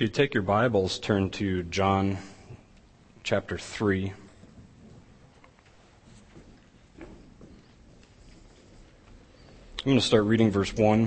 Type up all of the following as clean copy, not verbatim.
you take your Bibles, turn to John chapter 3. I'm going to start reading verse 1.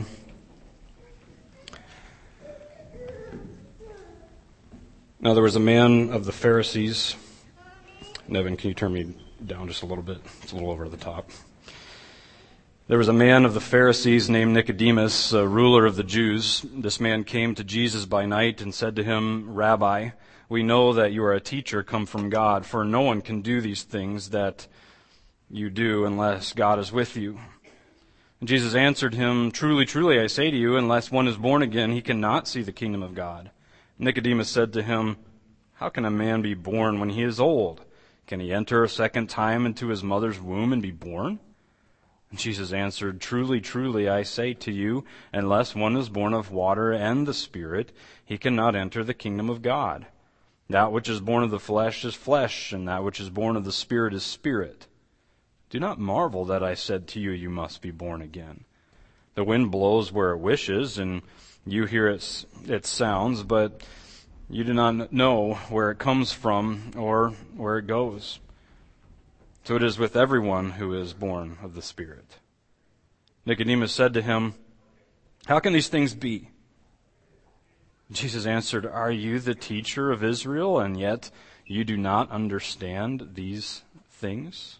Now there was a man of the Pharisees. Nevin, can you turn me down just a little bit? It's a little over the top. There was a man of the Pharisees named Nicodemus, a ruler of the Jews. This man came to Jesus by night and said to him, "Rabbi, we know that you are a teacher come from God, for no one can do these things that you do unless God is with you." And Jesus answered him, "Truly, truly, I say to you, unless one is born again, he cannot see the kingdom of God." Nicodemus said to him, "How can a man be born when he is old? Can he enter a second time into his mother's womb and be born?" And Jesus answered, "Truly, truly, I say to you, unless one is born of water and the Spirit, he cannot enter the kingdom of God. That which is born of the flesh is flesh, and that which is born of the Spirit is spirit. Do not marvel that I said to you, you must be born again. The wind blows where it wishes, and you hear its sounds, but you do not know where it comes from or where it goes. So it is with everyone who is born of the Spirit." Nicodemus said to him, "How can these things be?" Jesus answered, "Are you the teacher of Israel, and yet you do not understand these things?"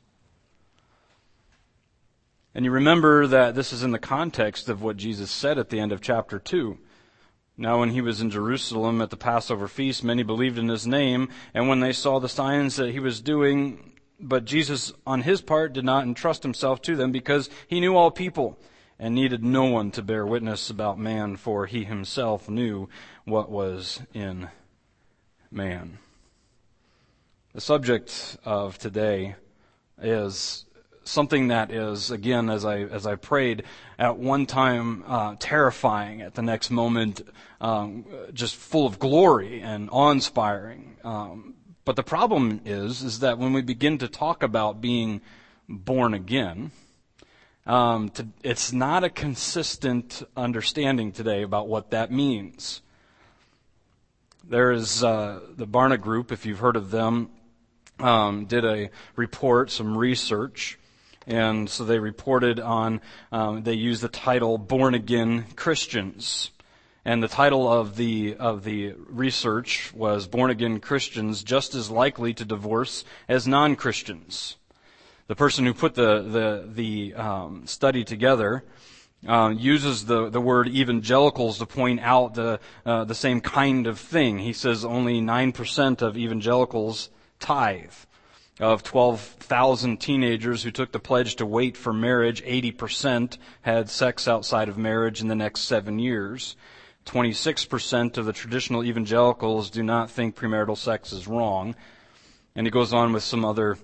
And you remember that this is in the context of what Jesus said at the end of chapter 2. Now when he was in Jerusalem at the Passover feast, many believed in his name, and when they saw the signs that he was doing, but Jesus on his part did not entrust himself to them, because he knew all people and needed no one to bear witness about man, for he himself knew what was in man. The subject of today is something that is, again, as I prayed, at one time terrifying, at the next moment just full of glory and awe-inspiring. But the problem is that when we begin to talk about being born again, it's not a consistent understanding today about what that means. There is the Barna Group, if you've heard of them, did a report, some research. And so they reported on, they used the title Born Again Christians. And the title of the research was Born Again Christians Just as Likely to Divorce as Non-Christians. The person who put the study together uses the word evangelicals to point out the same kind of thing. He says only 9% of evangelicals tithe. Of 12,000 teenagers who took the pledge to wait for marriage, 80% had sex outside of marriage in the next 7 years. 26% of the traditional evangelicals do not think premarital sex is wrong. And he goes on with some other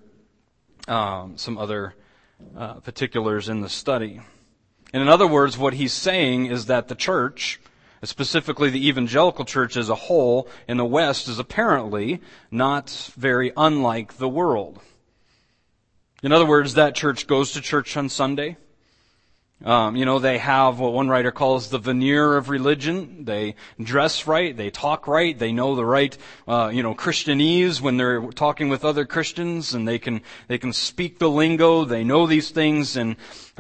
particulars in the study. And in other words, what he's saying is that the church, specifically the evangelical church as a whole in the West, is apparently not very unlike the world. In other words, that church goes to church on Sunday. They have what one writer calls the veneer of religion. They dress right, they talk right, they know the right, Christianese when they're talking with other Christians, and they can speak the lingo. They know these things, and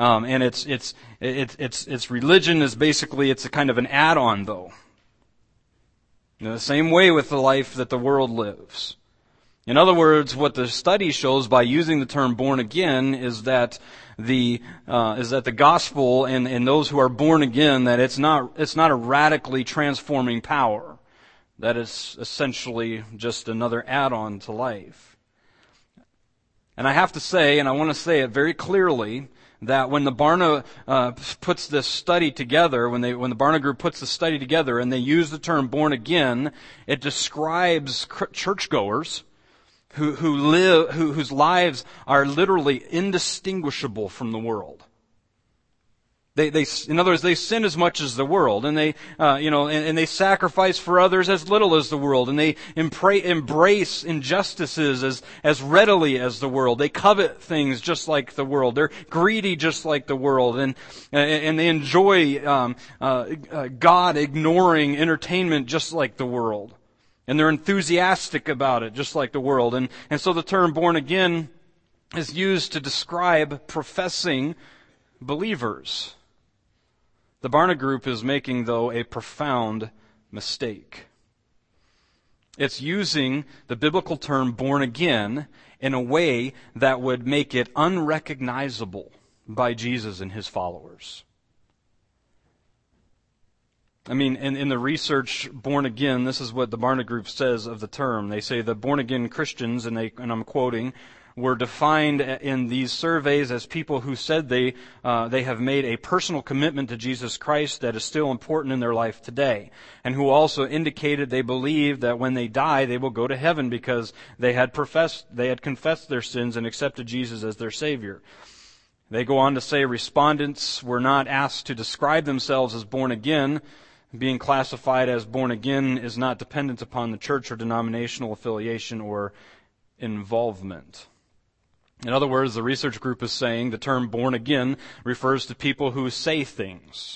it's religion is basically, it's a kind of an add-on though. The same way with the life that the world lives. In other words, what the study shows by using the term born again is that the gospel and those who are born again, that it's not a radically transforming power. That is essentially just another add-on to life. And I have to say, and I want to say it very clearly, that when the Barna puts this study together, when the Barna Group puts the study together and they use the term born again, it describes churchgoers whose lives are literally indistinguishable from the world. In other words, they sin as much as the world, and they, and they sacrifice for others as little as the world, and they embrace injustices as readily as the world. They covet things just like the world. They're greedy just like the world, and they enjoy God ignoring entertainment just like the world, and they're enthusiastic about it just like the world. And so the term born again is used to describe professing believers. The Barna Group is making, though, a profound mistake. It's using the biblical term born again in a way that would make it unrecognizable by Jesus and his followers. I mean, in the research born again, this is what the Barna Group says of the term. They say the born again Christians, and I'm quoting, were defined in these surveys as people who said they have made a personal commitment to Jesus Christ that is still important in their life today, and who also indicated they believe that when they die they will go to heaven because they had confessed their sins and accepted Jesus as their Savior. They go on to say respondents were not asked to describe themselves as born again. Being classified as born again is not dependent upon the church or denominational affiliation or involvement. In other words, the research group is saying the term born again refers to people who say things.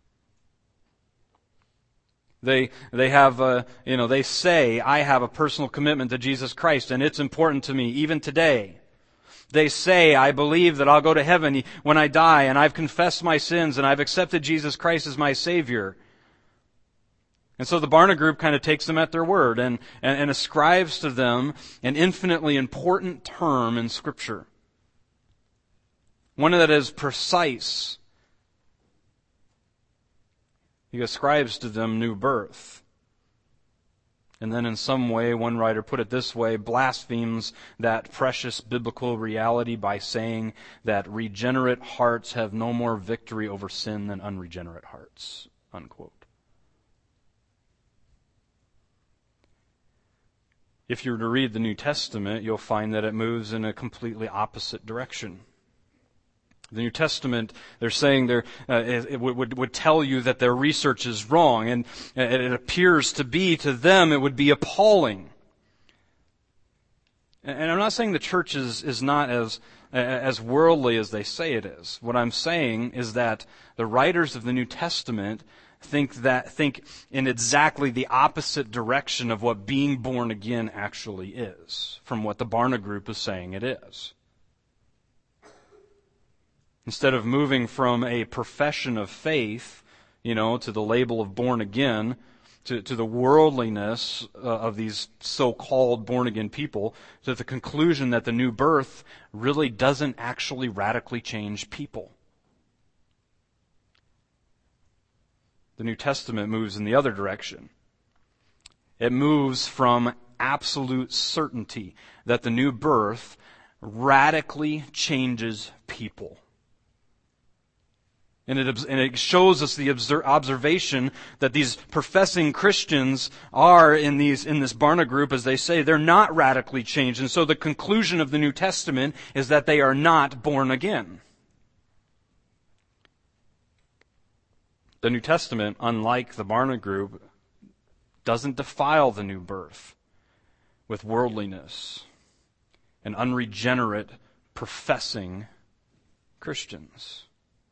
They say, I have a personal commitment to Jesus Christ and it's important to me even today. They say, I believe that I'll go to heaven when I die and I've confessed my sins and I've accepted Jesus Christ as my Savior. And so the Barna Group kind of takes them at their word and ascribes to them an infinitely important term in Scripture. One that is precise. He ascribes to them new birth. And then in some way, one writer put it this way, blasphemes that precious biblical reality by saying that regenerate hearts have no more victory over sin than unregenerate hearts. Unquote. If you were to read the New Testament, you'll find that it moves in a completely opposite direction. The New Testament, they're saying it would tell you that their research is wrong, and it appears to be, to them, it would be appalling. And I'm not saying the church is not as worldly as they say it is. What I'm saying is that the writers of the New Testament think in exactly the opposite direction of what being born again actually is, from what the Barna Group is saying it is. Instead of moving from a profession of faith, to the label of born again, to the worldliness of these so-called born again people, to the conclusion that the new birth really doesn't actually radically change people. The New Testament moves in the other direction. It moves from absolute certainty that the new birth radically changes people. And it shows us the observation that these professing Christians are in this Barna Group, as they say, they're not radically changed. And so the conclusion of the New Testament is that they are not born again. The New Testament, unlike the Barna Group, doesn't defile the new birth with worldliness and unregenerate, professing Christians.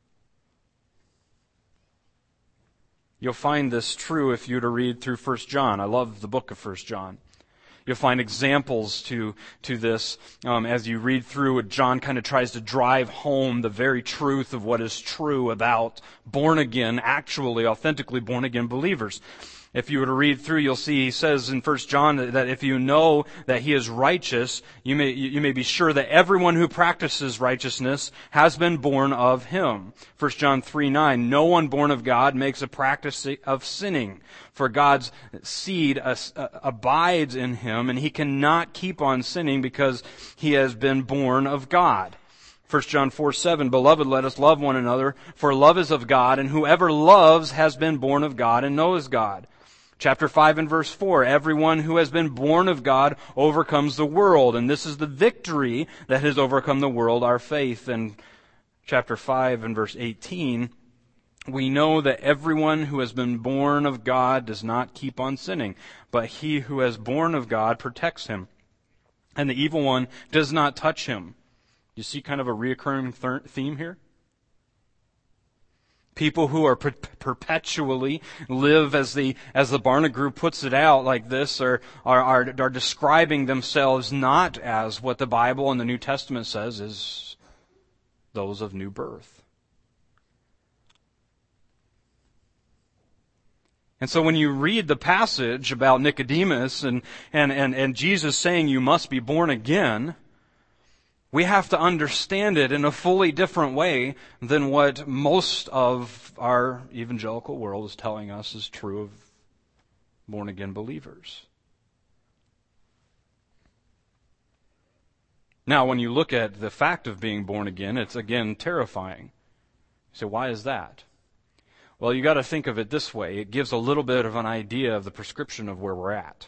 You'll find this true if you were to read through 1 John. I love the book of 1 John. You'll find examples to this as you read through it. John kind of tries to drive home the very truth of what is true about born again, actually, authentically born again believers. If you were to read through, you'll see he says in 1 John that if you know that he is righteous, you may be sure that everyone who practices righteousness has been born of him. 1 John 3:9, no one born of God makes a practice of sinning, for God's seed abides in him, and he cannot keep on sinning because he has been born of God. 1 John 4:7, beloved, let us love one another, for love is of God, and whoever loves has been born of God and knows God. Chapter 5 and verse 4, everyone who has been born of God overcomes the world, and this is the victory that has overcome the world, our faith. And chapter 5 and verse 18, we know that everyone who has been born of God does not keep on sinning, but he who has born of God protects him, and the evil one does not touch him. You see kind of a reoccurring theme here? People who are perpetually live as the Barna Group puts it out like this are describing themselves not as what the Bible and the New Testament says is those of new birth. And so when you read the passage about Nicodemus and Jesus saying you must be born again, we have to understand it in a fully different way than what most of our evangelical world is telling us is true of born-again believers. Now, when you look at the fact of being born again, it's again terrifying. You say, why is that? Well, you got to think of it this way. It gives a little bit of an idea of the prescription of where we're at.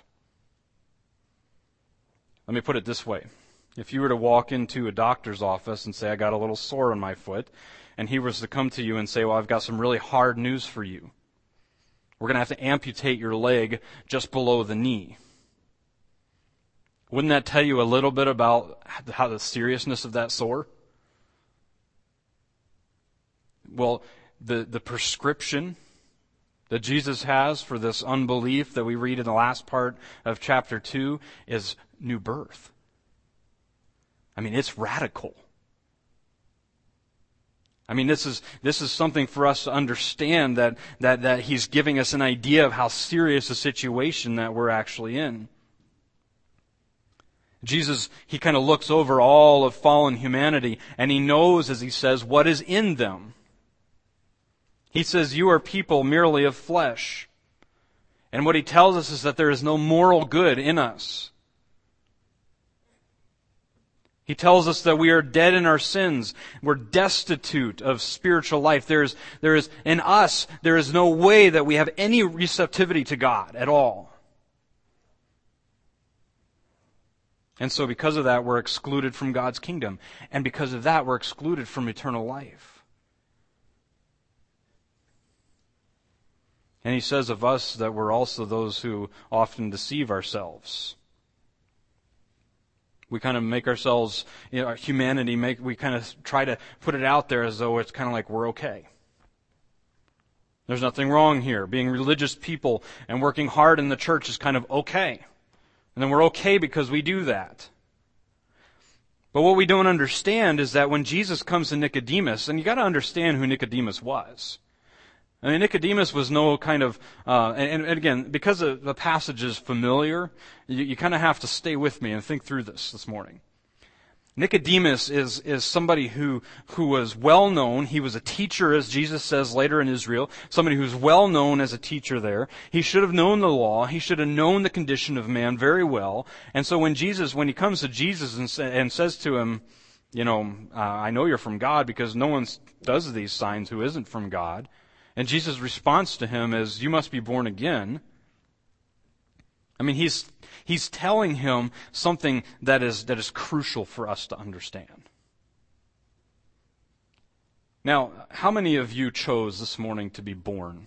Let me put it this way. If you were to walk into a doctor's office and say, I got a little sore on my foot, and he was to come to you and say, well, I've got some really hard news for you. We're going to have to amputate your leg just below the knee. Wouldn't that tell you a little bit about how the seriousness of that sore? Well, the prescription that Jesus has for this unbelief that we read in the last part of chapter 2 is new birth. I mean, it's radical. I mean, this is something for us to understand that he's giving us an idea of how serious a situation that we're actually in. Jesus, he kind of looks over all of fallen humanity, and he knows, as he says, what is in them. He says, you are people merely of flesh. And what he tells us is that there is no moral good in us. He tells us that we are dead in our sins. We're destitute of spiritual life. There is in us, there is no way that we have any receptivity to God at all. And so because of that, we're excluded from God's kingdom. And because of that, we're excluded from eternal life. And he says of us that we're also those who often deceive ourselves. We kind of make ourselves, our humanity, we kind of try to put it out there as though it's kind of like we're okay. There's nothing wrong here. Being religious people and working hard in the church is kind of okay. And then we're okay because we do that. But what we don't understand is that when Jesus comes to Nicodemus, and you got to understand who Nicodemus was. I mean, Nicodemus was no kind of, and again, because the passage is familiar, you kind of have to stay with me and think through this morning. Nicodemus is somebody who was well known. He was a teacher, as Jesus says later in Israel, somebody who's well known as a teacher there. He should have known the law. He should have known the condition of man very well. And so when he comes to Jesus and says to him, I know you're from God because no one does these signs who isn't from God. And Jesus' response to him is, you must be born again. I mean, he's telling him something that is crucial for us to understand. Now, how many of you chose this morning to be born?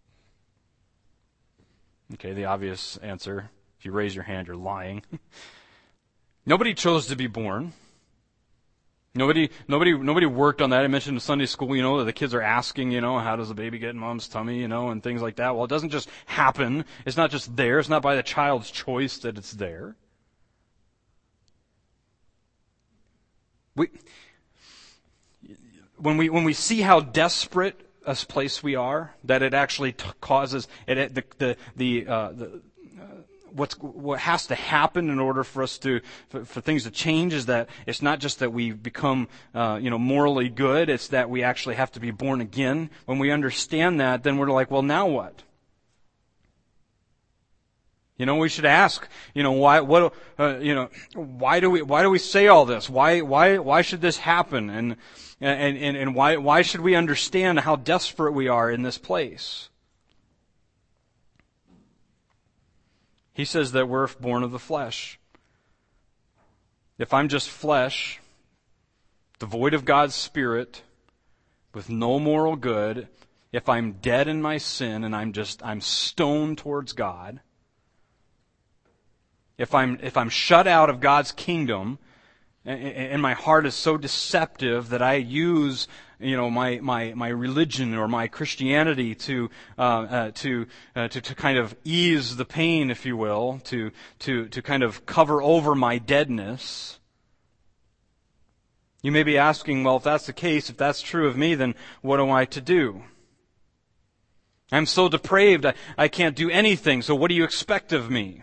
Okay, the obvious answer, if you raise your hand, you're lying. Nobody chose to be born. Nobody worked on that. I mentioned in Sunday school, that the kids are asking, how does a baby get in mom's tummy, and things like that. Well, it doesn't just happen. It's not just there. It's not by the child's choice that it's there. When we see how desperate a place we are, that it actually causes what has to happen in order for us for things to change is that it's not just that we become, morally good. It's that we actually have to be born again. When we understand that, then we're like, well, now what? We should ask, why do we say all this? Why should this happen? And why should we understand how desperate we are in this place? He says that we're born of the flesh. If I'm just flesh, devoid of God's Spirit, with no moral good, if I'm dead in my sin and I'm stoned towards God, if I'm shut out of God's kingdom, and my heart is so deceptive that I use, my religion or my Christianity to kind of ease the pain, if you will, to kind of cover over my deadness. You may be asking, well, if that's the case, if that's true of me, then what am I to do? I'm so depraved, I can't do anything, so what do you expect of me?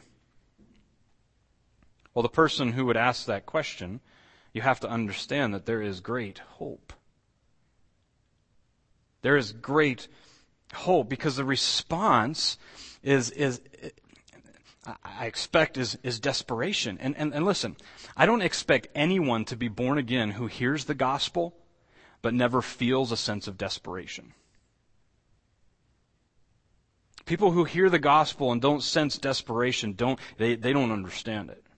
Well, the person who would ask that question, you have to understand that there is great hope. There is great hope because the response is desperation. And listen, I don't expect anyone to be born again who hears the gospel but never feels a sense of desperation. People who hear the gospel and don't sense desperation don't understand it.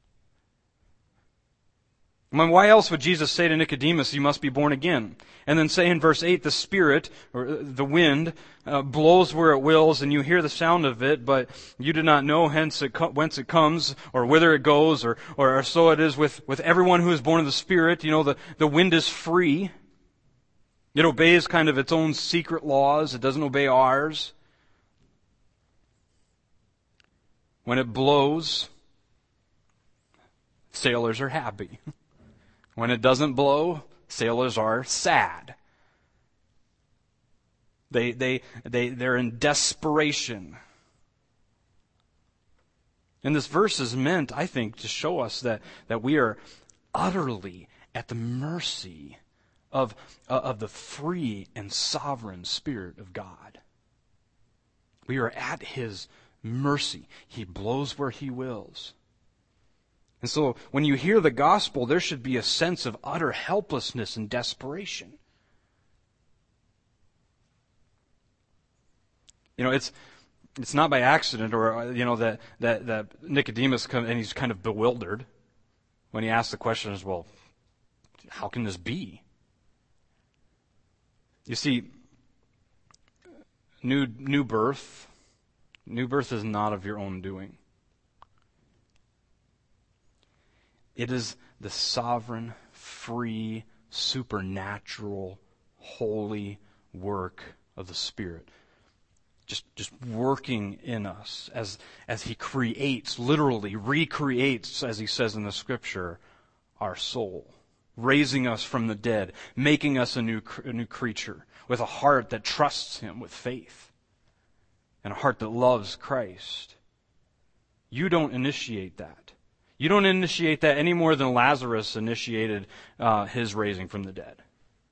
I mean, why else would Jesus say to Nicodemus, you must be born again? And then say in verse 8, the Spirit, or the wind, blows where it wills, and you hear the sound of it, but you do not know whence it comes, or whither it goes, or so it is with everyone who is born of the Spirit. The wind is free. It obeys kind of its own secret laws. It doesn't obey ours. When it blows, sailors are happy. When it doesn't blow, sailors are sad. They're in desperation. And this verse is meant, I think, to show us that we are utterly at the mercy of the free and sovereign Spirit of God. We are at His mercy. He blows where He wills. And so when you hear the gospel, there should be a sense of utter helplessness and desperation. It's not by accident or that Nicodemus comes and he's kind of bewildered when he asks the question as well, how can this be? You see, new birth is not of your own doing. It is the sovereign, free, supernatural, holy work of the Spirit. Just working in us as He creates, literally recreates, as He says in the Scripture, our soul. Raising us from the dead, making us a new creature with a heart that trusts Him with faith and a heart that loves Christ. You don't initiate that. You don't initiate that any more than Lazarus initiated his raising from the dead.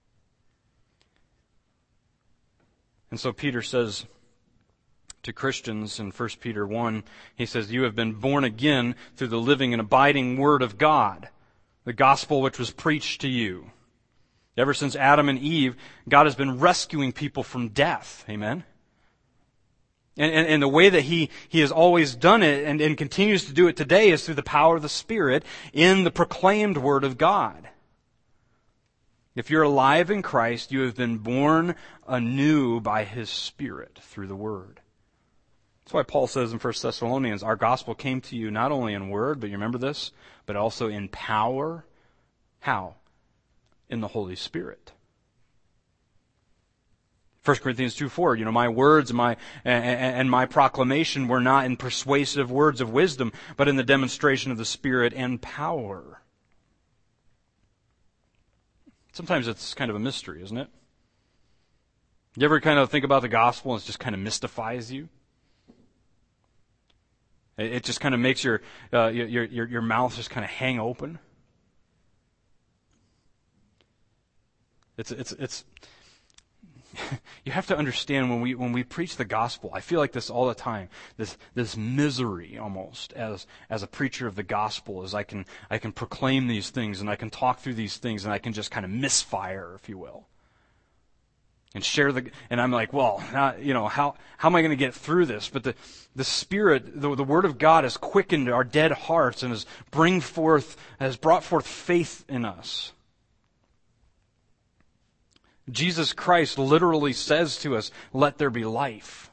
And so Peter says to Christians in 1 Peter 1, he says, you have been born again through the living and abiding Word of God, the gospel which was preached to you. Ever since Adam and Eve, God has been rescuing people from death. Amen? And the way that He has always done it and continues to do it today is through the power of the Spirit in the proclaimed Word of God. If you're alive in Christ, you have been born anew by His Spirit through the Word. That's why Paul says in 1 Thessalonians, our gospel came to you not only in word, but you remember this, but also in power. How? In the Holy Spirit. 1 Corinthians 2:4, my words and my proclamation were not in persuasive words of wisdom, but in the demonstration of the Spirit and power. Sometimes it's kind of a mystery, isn't it? You ever kind of think about the gospel and it just kind of mystifies you? It just kind of makes your mouth just kind of hang open. It's you have to understand when we preach the gospel, I feel like this all the time. This misery almost as a preacher of the gospel, as I can proclaim these things and I can talk through these things and I can just kind of misfire, if you will. And share and I'm like, well, how am I going to get through this? But the Spirit, the Word of God has quickened our dead hearts and has brought forth faith in us. Jesus Christ literally says to us, "Let there be life."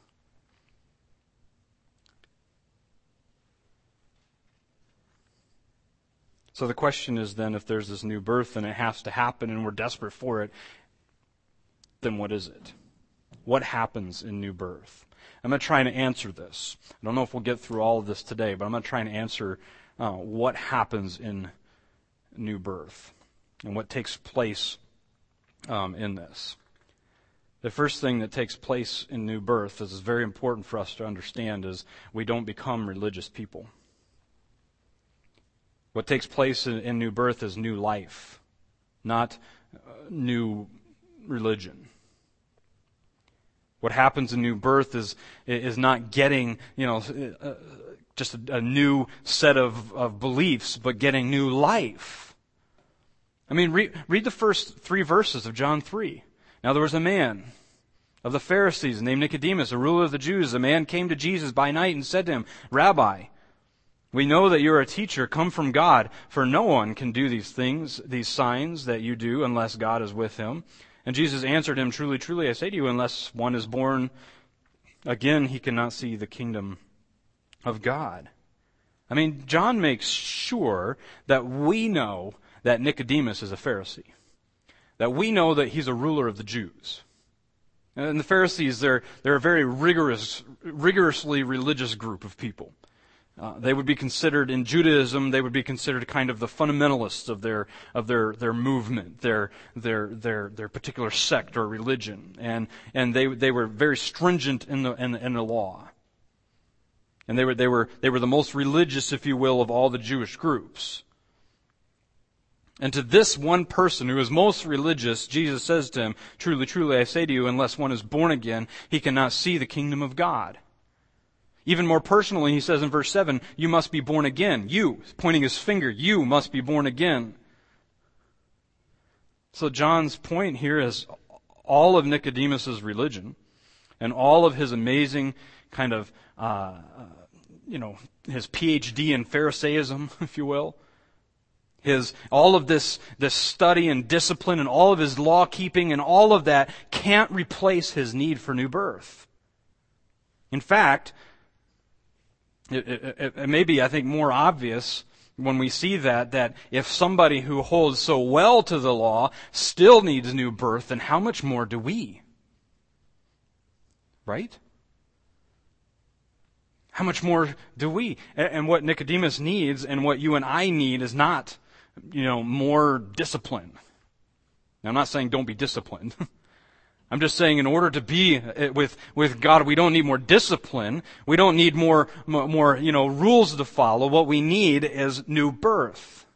So the question is then, if there's this new birth and it has to happen and we're desperate for it, then what is it? What happens in new birth? I'm going to try and answer this. I don't know if we'll get through all of this today, but I'm going to try and answer what happens in new birth and what takes place in this. The first thing that takes place in new birth, this is very important for us to understand, is we don't become religious people. What takes place in new birth is new life, not new religion. What happens in new birth is not getting, just a new set of beliefs, but getting new life. I mean, read the first 3 verses of John 3. Now there was a man of the Pharisees named Nicodemus, a ruler of the Jews. A man came to Jesus by night and said to him, "Rabbi, we know that you are a teacher come from God, for no one can do these things, these signs that you do, unless God is with him." And Jesus answered him, "Truly, truly, I say to you, unless one is born again, he cannot see the kingdom of God." I mean, John makes sure that we know that Nicodemus is a Pharisee, that we know that he's a ruler of the Jews. And the Pharisees, they're a very rigorously religious group of people. They would be considered, in Judaism, they would be considered kind of the fundamentalists of their movement, their particular sect or religion, and they were very stringent in the law, and they were the most religious, if you will, of all the Jewish groups. And to this one person who is most religious, Jesus says to him, "Truly, truly, I say to you, unless one is born again, he cannot see the kingdom of God." Even more personally, he says in verse 7, "You must be born again." You, pointing his finger, you must be born again. So John's point here is all of Nicodemus's religion and all of his amazing kind of, his PhD in Pharisaism, if you will, all of this study and discipline and all of his law keeping and all of that can't replace his need for new birth. In fact, it may be, I think, more obvious when we see that if somebody who holds so well to the law still needs new birth, then how much more do we? Right? How much more do we? And what Nicodemus needs and what you and I need is not, more discipline. Now, I'm not saying don't be disciplined. I'm just saying in order to be with God, we don't need more discipline. We don't need more rules to follow. What we need is new birth.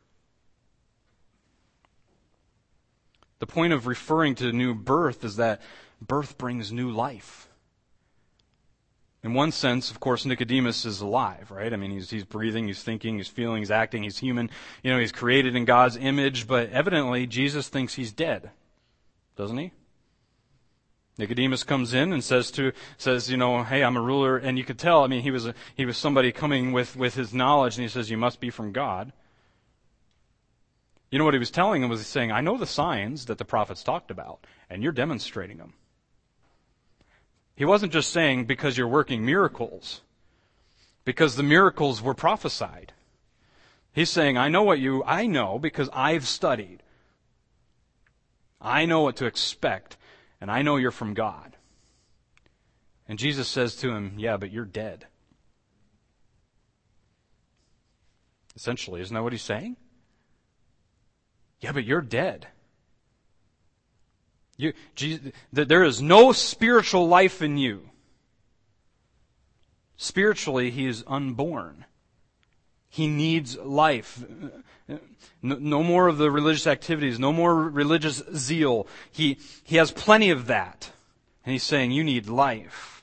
The point of referring to new birth is that birth brings new life. In one sense, of course, Nicodemus is alive, right? I mean, he's breathing, he's thinking, he's feeling, he's acting, he's human. He's created in God's image, but evidently Jesus thinks he's dead. Doesn't he? Nicodemus comes in and says, "Hey, I'm a ruler," and you could tell. I mean, he was somebody coming with his knowledge, and he says, "You must be from God." You know what he was telling him was saying, "I know the signs that the prophets talked about, and you're demonstrating them." He wasn't just saying because you're working miracles, because the miracles were prophesied. He's saying, I know because I've studied. I know what to expect. And I know you're from God. And Jesus says to him, "Yeah, but you're dead." Essentially, isn't that what he's saying? Yeah, but you're dead. There is no spiritual life in you. Spiritually, he is unborn. He needs life. No more of the religious activities, no more religious zeal. He has plenty of that. And he's saying, you need life.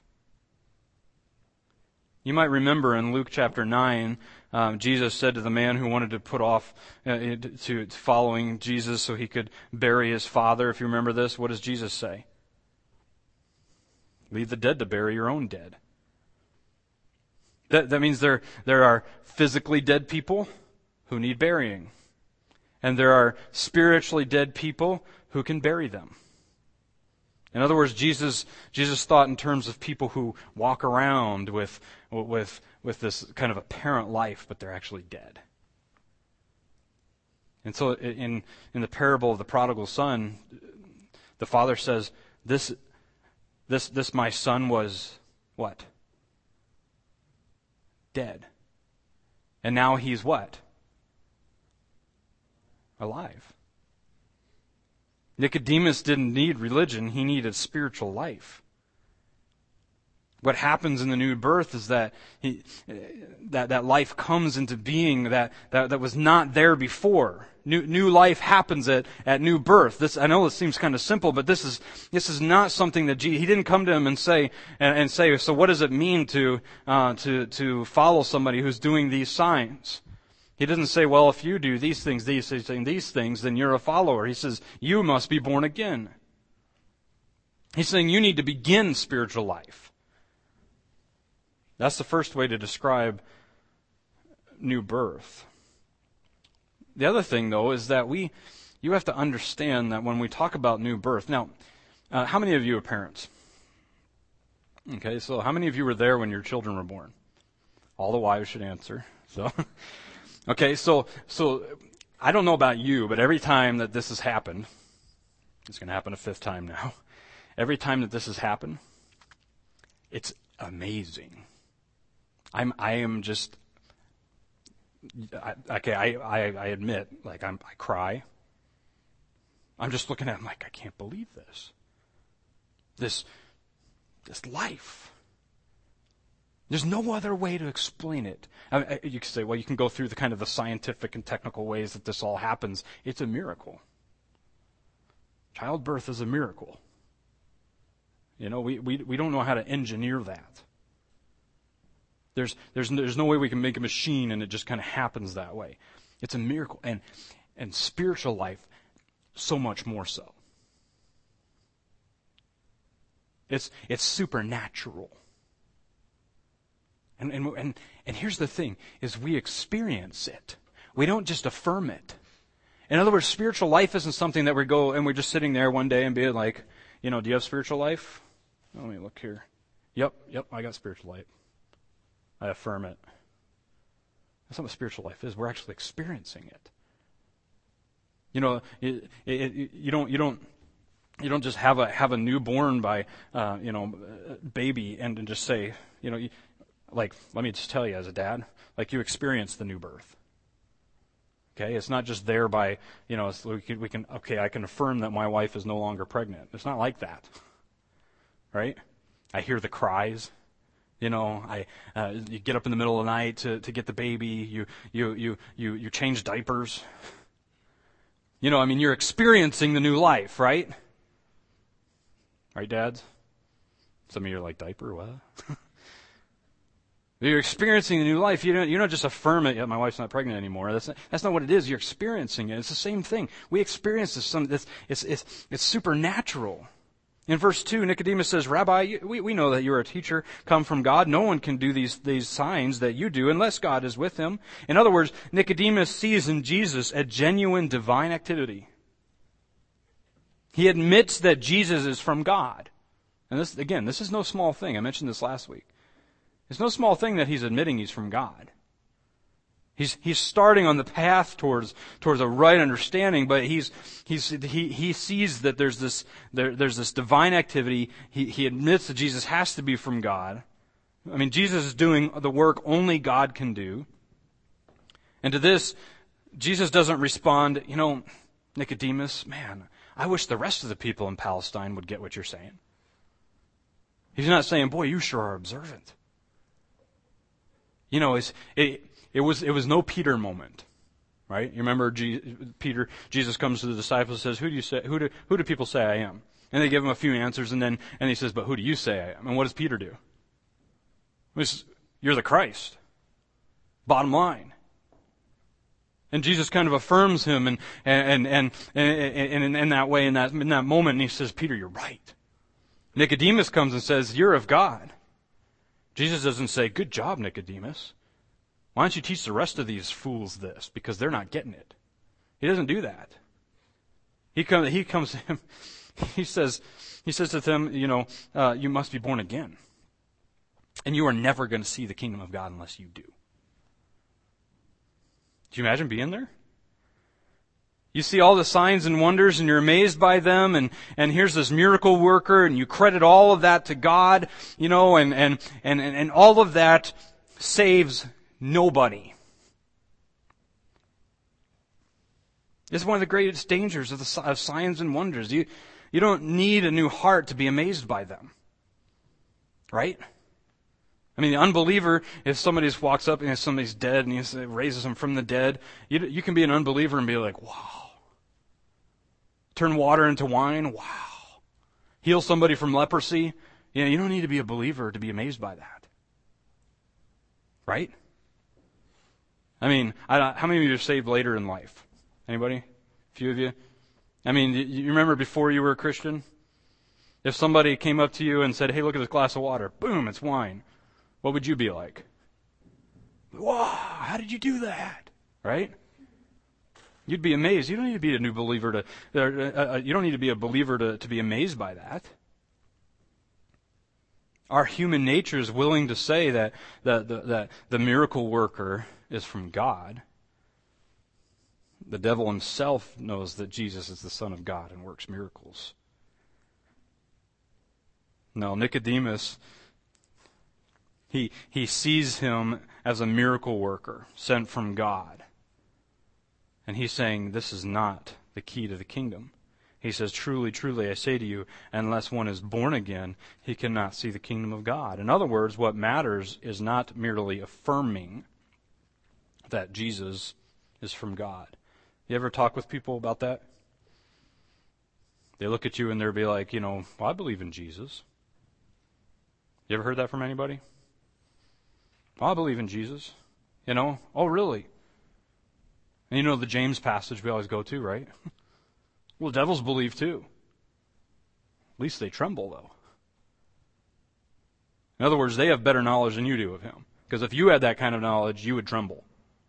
You might remember in Luke chapter 9, Jesus said to the man who wanted to put off to following Jesus so he could bury his father. If you remember this, what does Jesus say? Leave the dead to bury your own dead. That means there are physically dead people who need burying. And there are spiritually dead people who can bury them. In other words, Jesus thought in terms of people who walk around with this kind of apparent life, but they're actually dead. And so in the parable of the prodigal son, the father says, this my son was what? Dead. And now he's what? Alive. Nicodemus didn't need religion, he needed spiritual life. What happens in the new birth is that that life comes into being that was not there before. New life happens at new birth. I know this seems kind of simple, but this is not something that he didn't come to him and say, so what does it mean to follow somebody who's doing these signs? He doesn't say, well, if you do these things, then you're a follower. He says, you must be born again. He's saying you need to begin spiritual life. That's the first way to describe new birth. The other thing, though, is that you have to understand that when we talk about new birth. Now, how many of you are parents? Okay, so how many of you were there when your children were born? All the wives should answer. So, okay, so I don't know about you, but every time that this has happened, it's going to happen a fifth time now. Every time that this has happened, it's amazing. I admit, like I cry. I'm just looking at him like, I can't believe this. This life. There's no other way to explain it. You can say, well, you can go through the kind of the scientific and technical ways that this all happens. It's a miracle. Childbirth is a miracle. You know, we don't know how to engineer that. There's no way we can make a machine and it just kind of happens that way. It's a miracle. And spiritual life, so much more so. It's supernatural. And here's the thing, is we experience it. We don't just affirm it. In other words, spiritual life isn't something that we go and we're just sitting there one day and be like, do you have spiritual life? Let me look here. Yep, I got spiritual life. I affirm it. That's not what spiritual life is. We're actually experiencing it. You don't just have a newborn by baby and just say, like, let me just tell you as a dad, like you experience the new birth. Okay, it's not just there by, I can affirm that my wife is no longer pregnant. It's not like that, right? I hear the cries. You get up in the middle of the night to get the baby. You change diapers. You're experiencing the new life, right? Right, dads? Some of you are like, diaper, what? You're experiencing the new life. You don't just affirm it. Yeah, my wife's not pregnant anymore. That's not what it is. You're experiencing it. It's the same thing. We experience this. It's supernatural. In verse 2, Nicodemus says, Rabbi, we know that you're a teacher come from God. No one can do these signs that you do unless God is with him. In other words, Nicodemus sees in Jesus a genuine divine activity. He admits that Jesus is from God. And this is no small thing. I mentioned this last week. It's no small thing that he's admitting he's from God. He's starting on the path towards a right understanding, but he sees that there's this divine activity. He admits that Jesus has to be from God. Jesus is doing the work only God can do. And to this, Jesus doesn't respond, Nicodemus, man, I wish the rest of the people in Palestine would get what you're saying. He's not saying, boy, you sure are observant. It was no Peter moment, right? You remember Jesus comes to the disciples and says, who do people say I am? And they give him a few answers and he says, but who do you say I am? And what does Peter do? You're the Christ. Bottom line. And Jesus kind of affirms him and in that way, in that moment, and he says, Peter, you're right. Nicodemus comes and says, you're of God. Jesus doesn't say, good job, Nicodemus. Why don't you teach the rest of these fools this? Because they're not getting it. He doesn't do that. He comes to him. He says to them, you must be born again. And you are never going to see the kingdom of God unless you do. Do you imagine being there? You see all the signs and wonders and you're amazed by them, and here's this miracle worker, and you credit all of that to God, and all of that saves nobody. It's one of the greatest dangers of signs and wonders. You don't need a new heart to be amazed by them. Right? I mean, the unbeliever, if somebody just walks up and somebody's dead and he raises them from the dead, you can be an unbeliever and be like, wow. Turn water into wine, wow. Heal somebody from leprosy. You don't need to be a believer to be amazed by that. Right? I mean, how many of you are saved later in life? Anybody? A few of you? I mean, you remember before you were a Christian? If somebody came up to you and said, hey, look at this glass of water. Boom, it's wine. What would you be like? Wow, how did you do that? Right? You'd be amazed. You don't need to be a new believer you don't need to be a believer to be amazed by that. Our human nature is willing to say that the miracle worker is from God. The devil himself knows that Jesus is the Son of God and works miracles. No, Nicodemus, he sees him as a miracle worker sent from God. And he's saying this is not the key to the kingdom. He says, truly, truly, I say to you, unless one is born again, he cannot see the kingdom of God. In other words, what matters is not merely affirming that Jesus is from God. You ever talk with people about that? They look at you and they'll be like, well, I believe in Jesus. You ever heard that from anybody? Well, I believe in Jesus. Oh, really? And the James passage we always go to, right? Well, devils believe too. At least they tremble, though. In other words, they have better knowledge than you do of him. Because if you had that kind of knowledge, you would tremble.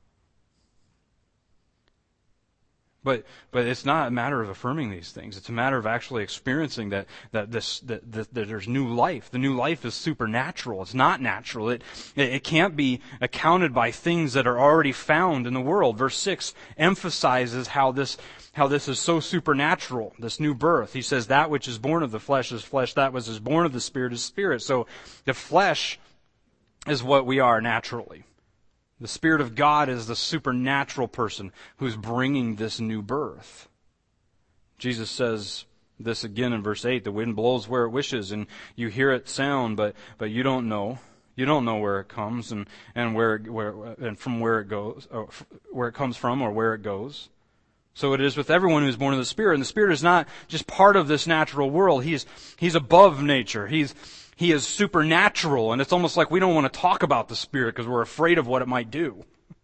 But it's not a matter of affirming these things. It's a matter of actually experiencing that there's new life. The new life is supernatural. It's not natural. It can't be accounted by things that are already found in the world. Verse 6 emphasizes how this is so supernatural, this new birth. He says, that which is born of the flesh is flesh, that which is born of the Spirit is spirit. So the flesh is what we are naturally. The Spirit of God is the supernatural person who's bringing this new birth. Jesus says this again in verse 8, the wind blows where it wishes and you hear it sound, but you don't know. You don't know where it comes and from where it goes, or where it comes from or where it goes. So it is with everyone who is born of the Spirit. And the Spirit is not just part of this natural world. He's above nature. He is supernatural, and it's almost like we don't want to talk about the Spirit because we're afraid of what it might do.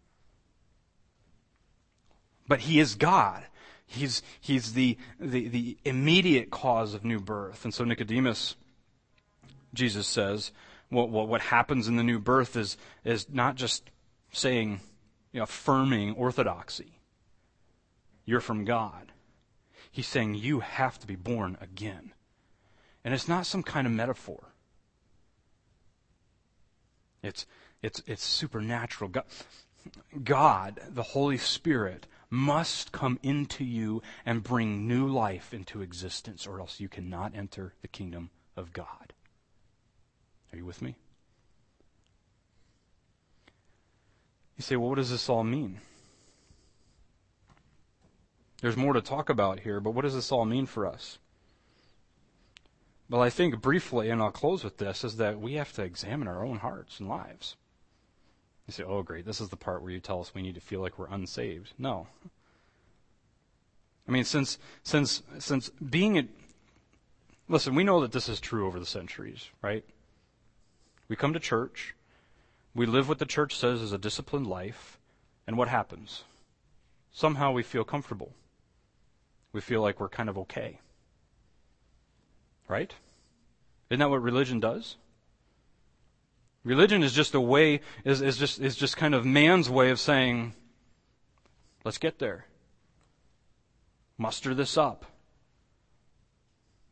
But He is God. He's the immediate cause of new birth. And so Nicodemus, Jesus says, what happens in the new birth is not just saying, affirming orthodoxy. You're from God. He's saying you have to be born again. And it's not some kind of metaphor. It's supernatural. God, the Holy Spirit, must come into you and bring new life into existence, or else you cannot enter the kingdom of God. Are you with me? You say, well, what does this all mean? There's more to talk about here, but what does this all mean for us? Well, I think briefly, and I'll close with this, is that we have to examine our own hearts and lives. You say, oh, great, this is the part where you tell us we need to feel like we're unsaved. No. I mean, since being listen, we know that this is true over the centuries, right? We come to church, we live what the church says is a disciplined life, and what happens? Somehow we feel comfortable. We feel like we're kind of okay. Right? Isn't that what religion does? Religion is just a way, is just kind of man's way of saying, let's get there. Muster this up.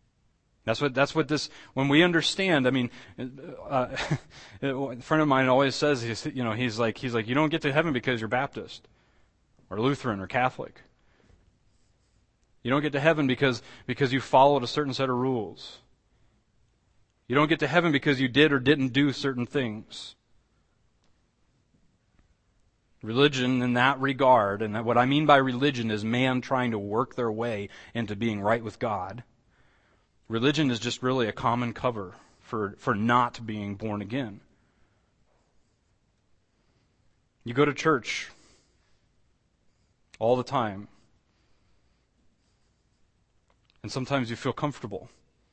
That's what this, when we understand, I mean, a friend of mine always says, he's like, you don't get to heaven because you're Baptist or Lutheran or Catholic. You don't get to heaven because you followed a certain set of rules. You don't get to heaven because you did or didn't do certain things. Religion in that regard, and what I mean by religion is man trying to work their way into being right with God. Religion is just really a common cover for not being born again. You go to church all the time, and sometimes you feel comfortable.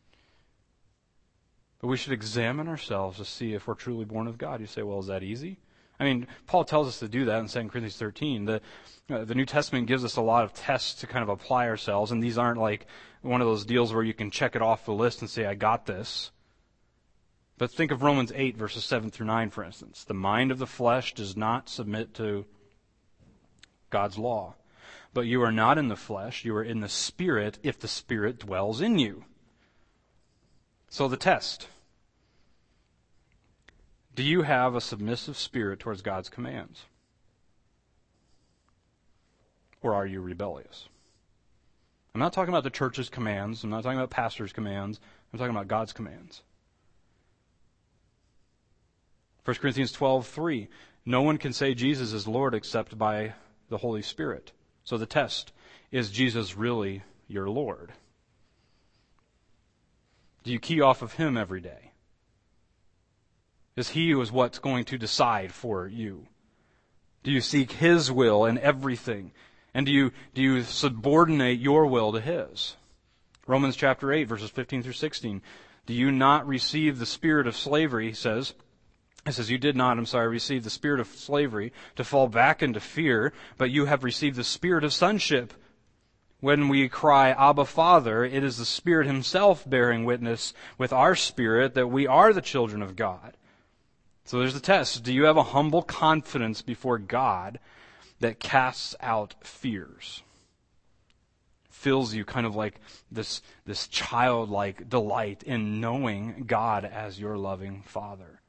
But we should examine ourselves to see if we're truly born of God. You say, well, is that easy? I mean, Paul tells us to do that in 2 Corinthians 13. The New Testament gives us a lot of tests to kind of apply ourselves, and these aren't like one of those deals where you can check it off the list and say, I got this. But think of Romans 8, verses 7 through 9, for instance. The mind of the flesh does not submit to God's law. But you are not in the flesh, you are in the Spirit, if the Spirit dwells in you. So the test. Do you have a submissive spirit towards God's commands? Or are you rebellious? I'm not talking about the church's commands. I'm not talking about pastors' commands. I'm talking about God's commands. 1 Corinthians 12:3. No one can say Jesus is Lord except by the Holy Spirit. So the test, is Jesus really your Lord? Do you key off of Him every day? Is He who is what's going to decide for you? Do you seek His will in everything? And do you subordinate your will to His? Romans chapter 8, verses 15 through 16. Do you not receive the spirit of slavery, he says. It says, you did not, receive the spirit of slavery to fall back into fear, but you have received the spirit of sonship. When we cry, Abba, Father, it is the Spirit Himself bearing witness with our spirit that we are the children of God. So there's the test. Do you have a humble confidence before God that casts out fears? Fills you kind of like this childlike delight in knowing God as your loving Father.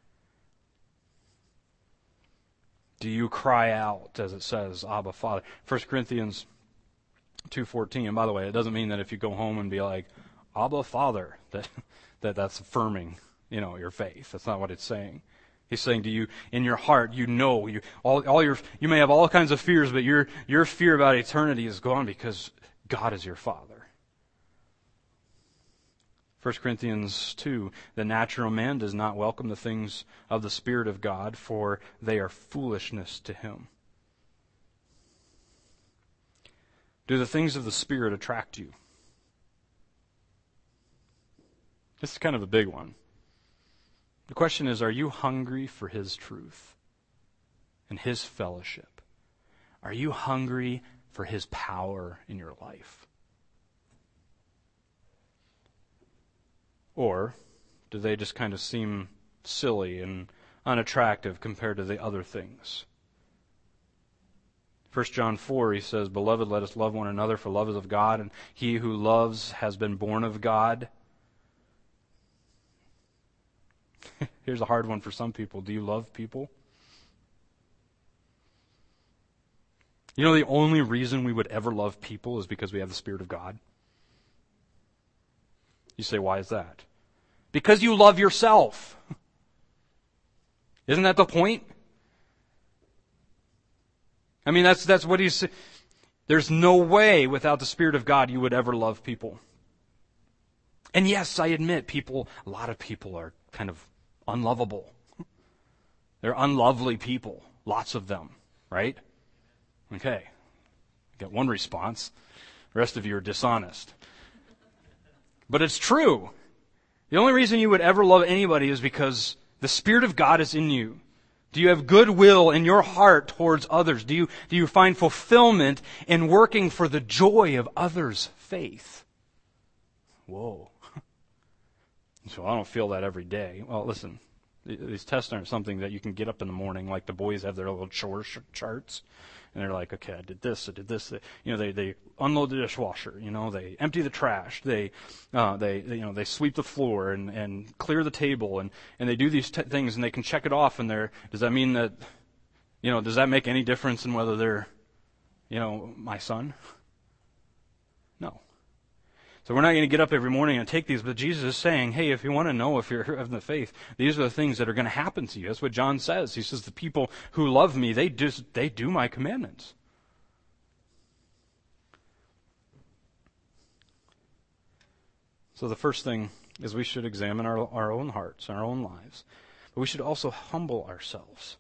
Do you cry out, as it says, Abba, Father? 1 Corinthians 2:14. And by the way, it doesn't mean that if you go home and be like, Abba, Father, that's affirming, your faith. That's not what it's saying. He's saying to you, in your heart, you may have all kinds of fears, but your fear about eternity is gone because God is your Father. 1 Corinthians 2, the natural man does not welcome the things of the Spirit of God, for they are foolishness to him. Do the things of the Spirit attract you? This is kind of a big one. The question is, are you hungry for His truth and His fellowship? Are you hungry for His power in your life? Or do they just kind of seem silly and unattractive compared to the other things? 1 John 4, he says, Beloved, let us love one another, for love is of God, and he who loves has been born of God. Here's a hard one for some people. Do you love people? You know, the only reason we would ever love people is because we have the Spirit of God. You say, why is that? Because you love yourself. Isn't that the point? I mean, that's what he's saying. There's no way without the Spirit of God you would ever love people. And yes, I admit a lot of people are kind of unlovable. They're unlovely people. Lots of them, right? Okay. Got one response. The rest of you are dishonest. But it's true. The only reason you would ever love anybody is because the Spirit of God is in you. Do you have goodwill in your heart towards others? Do you find fulfillment in working for the joy of others' faith? Whoa. So I don't feel that every day. Well, listen, These tests aren't something that you can get up in the morning like the boys have their little chore charts. And they're like, okay, I did this. They unload the dishwasher. They empty the trash. They sweep the floor and clear the table. And they do these things and they can check it off. And does that mean that, does that make any difference in whether they're, my son? No. So we're not going to get up every morning and take these, but Jesus is saying, hey, if you want to know if you're of the faith, these are the things that are going to happen to you. That's what John says. He says, the people who love me, they do my commandments. So the first thing is we should examine our own hearts and our own lives. But we should also humble ourselves.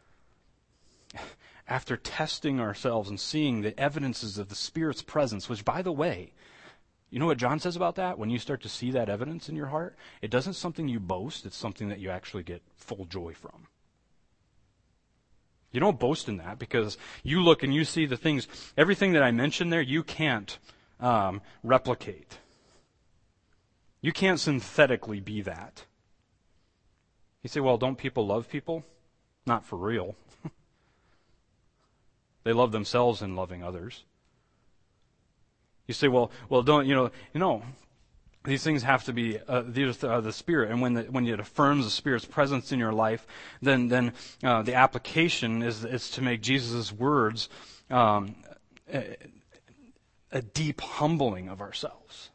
After testing ourselves and seeing the evidences of the Spirit's presence, which, by the way, you know what John says about that? When you start to see that evidence in your heart, it doesn't something you boast, it's something that you actually get full joy from. You don't boast in that because you look and you see the things, everything that I mentioned there, you can't replicate. You can't synthetically be that. You say, well, don't people love people? Not for real. They love themselves in loving others. You say, well, don't these things have to be these are the Spirit, and when it affirms the Spirit's presence in your life, then the application is to make Jesus' words a deep humbling of ourselves.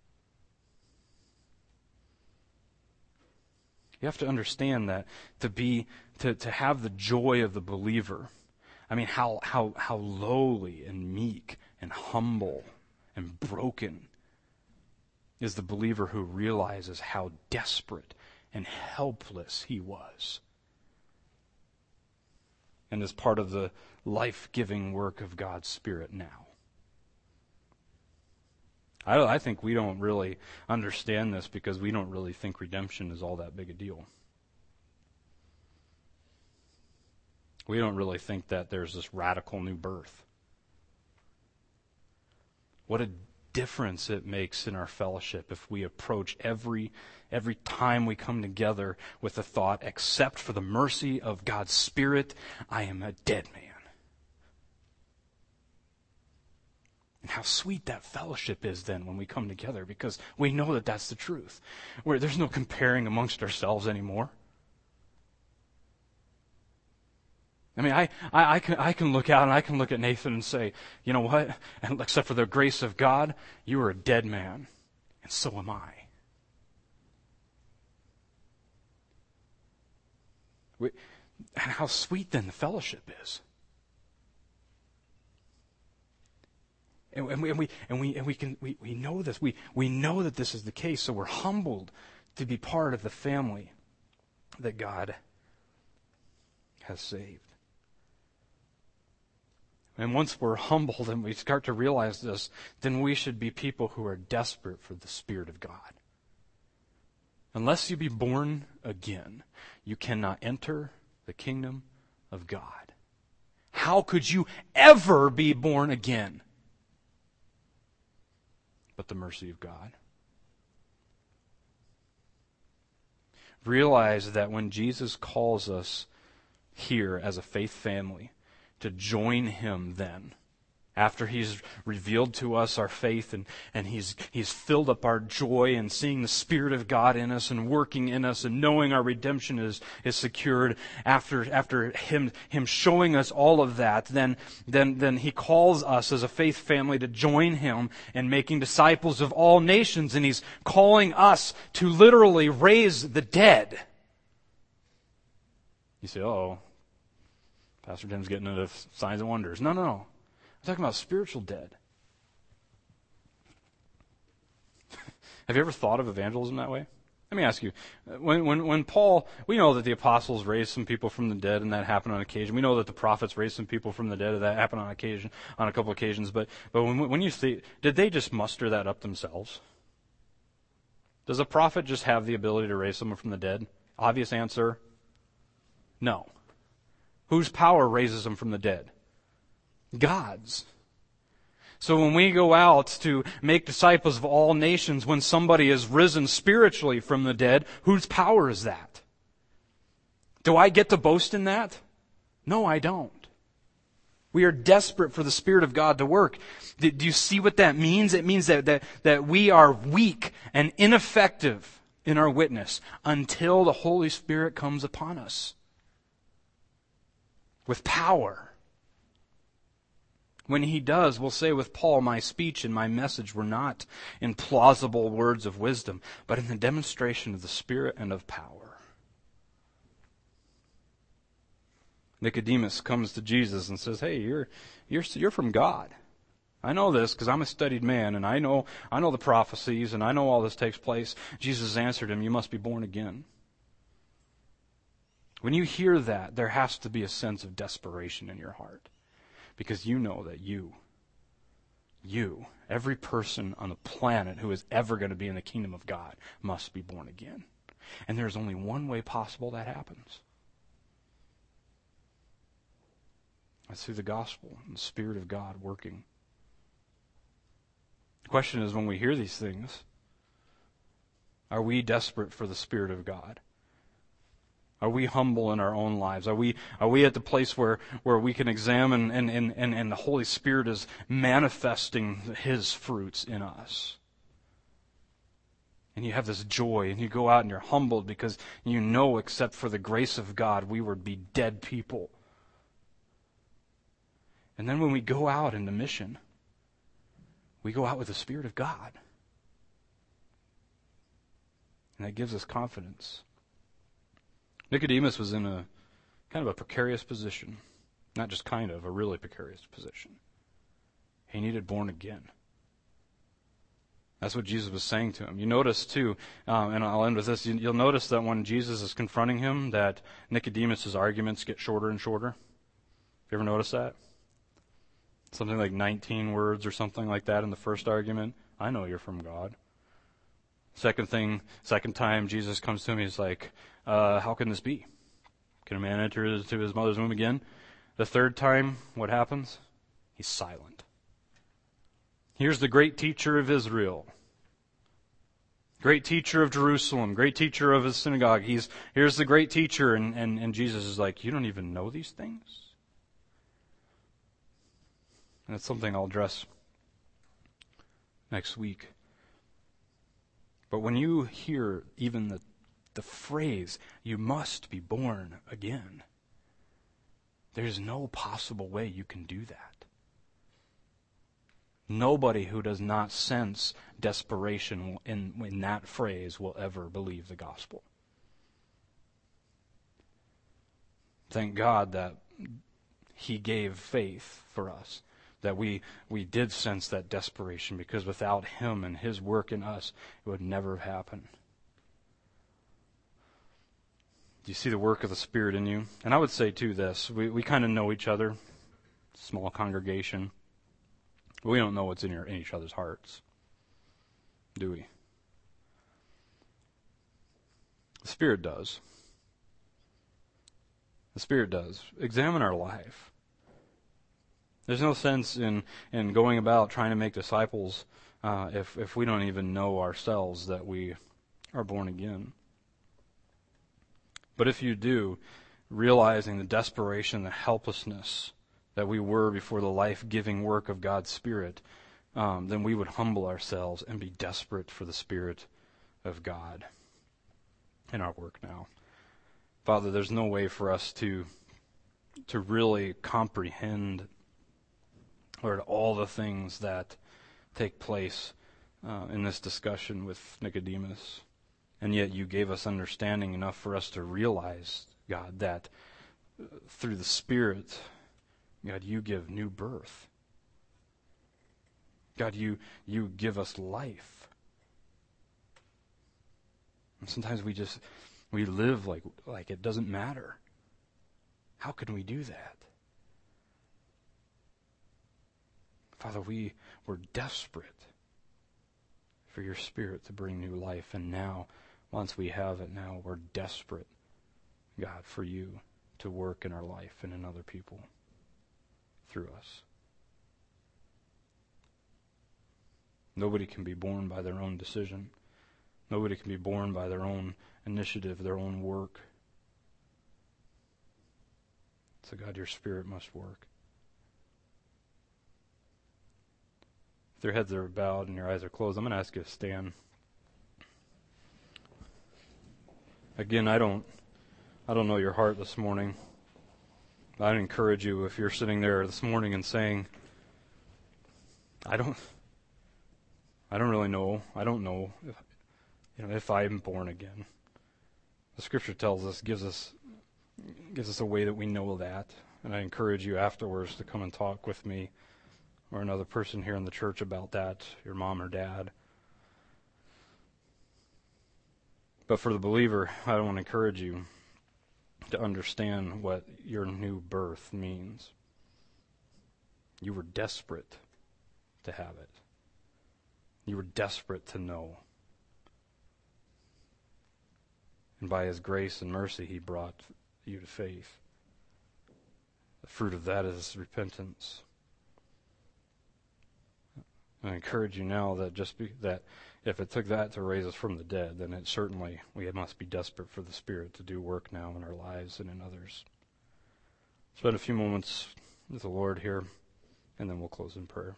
You have to understand that to have the joy of the believer. I mean, how lowly and meek and humble and broken is the believer who realizes how desperate and helpless he was. And is part of the life-giving work of God's Spirit now. I think we don't really understand this because we don't really think redemption is all that big a deal. We don't really think that there's this radical new birth. What a difference it makes in our fellowship if we approach every time we come together with the thought, except for the mercy of God's Spirit, I am a dead man. And how sweet that fellowship is then when we come together, because we know that that's the truth. Where there's no comparing amongst ourselves anymore. I mean, I can look out and I can look at Nathan and say, you know what? And except for the grace of God, you are a dead man, and so am I. And how sweet then the fellowship is. And we know this. We know that this is the case, so we're humbled to be part of the family that God has saved. And once we're humbled and we start to realize this, then we should be people who are desperate for the Spirit of God. Unless you be born again, you cannot enter the kingdom of God. How could you ever be born again? But the mercy of God. Realize that when Jesus calls us here as a faith family, to join Him then, after He's revealed to us our faith and He's filled up our joy and seeing the Spirit of God in us and working in us and knowing our redemption is secured, after Him showing us all of that, then He calls us as a faith family to join Him in making disciples of all nations, and He's calling us to literally raise the dead. You say, oh, Pastor Tim's getting into signs and wonders. No. I'm talking about spiritual dead. Have you ever thought of evangelism that way? Let me ask you. When Paul, we know that the apostles raised some people from the dead, and that happened on occasion. We know that the prophets raised some people from the dead, and that happened on a couple occasions. But when you see, did they just muster that up themselves? Does a prophet just have the ability to raise someone from the dead? Obvious answer, no. Whose power raises them from the dead? God's. So when we go out to make disciples of all nations, when somebody is risen spiritually from the dead, whose power is that? Do I get to boast in that? No, I don't. We are desperate for the Spirit of God to work. Do you see what that means? It means that we are weak and ineffective in our witness until the Holy Spirit comes upon us with power. When He does, we'll say with Paul, my speech and my message were not in plausible words of wisdom, but in the demonstration of the Spirit and of power. Nicodemus comes to Jesus and says, hey, you're from God. I know this because I'm a studied man, and I know the prophecies, and I know all this takes place. Jesus answered him, you must be born again. When you hear that, there has to be a sense of desperation in your heart. Because you know that you, every person on the planet who is ever going to be in the kingdom of God must be born again. And there's only one way possible that happens. That's through the gospel and the Spirit of God working. The question is, when we hear these things, are we desperate for the Spirit of God? Are we humble in our own lives? Are we at the place where we can examine and the Holy Spirit is manifesting His fruits in us? And you have this joy, and you go out and you're humbled because you know, except for the grace of God, we would be dead people. And then when we go out into mission, we go out with the Spirit of God. And that gives us confidence. Nicodemus was in a kind of a precarious position. Not just kind of, a really precarious position. He needed born again. That's what Jesus was saying to him. You notice too, and I'll end with this, you'll notice that when Jesus is confronting him, that Nicodemus' arguments get shorter and shorter. Have you ever noticed that? Something like 19 words or something like that in the first argument. I know you're from God. Second time Jesus comes to him, he's like, how can this be? Can a man enter into his mother's womb again? The third time, what happens? He's silent. Here's the great teacher of Israel. Great teacher of Jerusalem. Great teacher of his synagogue. Here's the great teacher, and Jesus is like, you don't even know these things? And it's something I'll address next week. But when you hear even the phrase, you must be born again, there's no possible way you can do that. Nobody who does not sense desperation in that phrase will ever believe the gospel. Thank God that He gave faith for us, that we did sense that desperation, because without Him and His work in us, it would never have happened. Do you see the work of the Spirit in you? And I would say too this, we kind of know each other, small congregation. We don't know what's in each other's hearts, do we? The Spirit does. The Spirit does. Examine our life. There's no sense in going about trying to make disciples if we don't even know ourselves that we are born again. But if you do, realizing the desperation, the helplessness that we were before the life-giving work of God's Spirit, then we would humble ourselves and be desperate for the Spirit of God in our work now. Father, there's no way for us to really comprehend, Lord, all the things that take place in this discussion with Nicodemus. And yet you gave us understanding enough for us to realize, God, that through the Spirit, God, you give new birth. God, you give us life. And sometimes we live like it doesn't matter. How can we do that? Father, we were desperate for your Spirit to bring new life, and now, once we have it now, we're desperate, God, for you to work in our life and in other people through us. Nobody can be born by their own decision. Nobody can be born by their own initiative, their own work. So God, your Spirit must work. If their heads are bowed and your eyes are closed, I'm going to ask you to stand. Again, I don't know your heart this morning. I'd encourage you, if you're sitting there this morning and saying, I don't really know. I don't know if I'm born again. The Scripture tells us, gives us a way that we know that. And I encourage you afterwards to come and talk with me or another person here in the church about that, your mom or dad. But for the believer, I want to encourage you to understand what your new birth means. You were desperate to have it. You were desperate to know. And by His grace and mercy, He brought you to faith. The fruit of that is repentance. I encourage you now that that if it took that to raise us from the dead, then we must be desperate for the Spirit to do work now in our lives and in others. Spend a few moments with the Lord here, and then we'll close in prayer.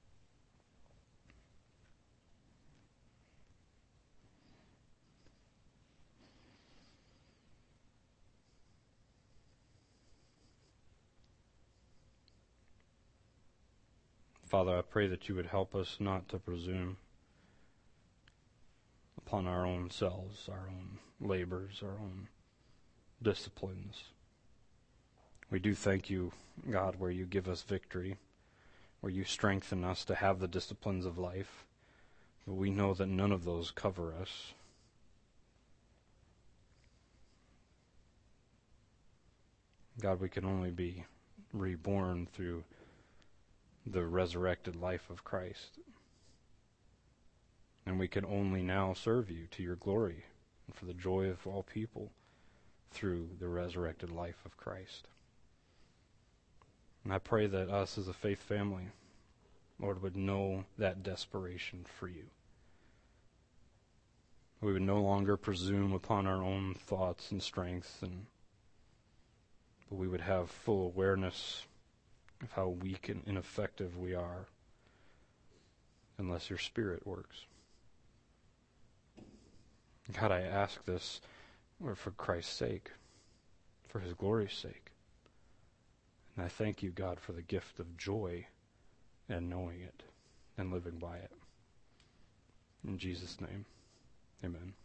Father, I pray that you would help us not to presume upon our own selves, our own labors, our own disciplines. We do thank you, God, where you give us victory, where you strengthen us to have the disciplines of life. But we know that none of those cover us. God, we can only be reborn through the resurrected life of Christ. And we can only now serve you to your glory and for the joy of all people through the resurrected life of Christ. And I pray that us as a faith family, Lord, would know that desperation for you. We would no longer presume upon our own thoughts and strengths, but we would have full awareness of how weak and ineffective we are unless your Spirit works. God, I ask this for Christ's sake, for His glory's sake. And I thank you, God, for the gift of joy and knowing it and living by it. In Jesus' name, amen.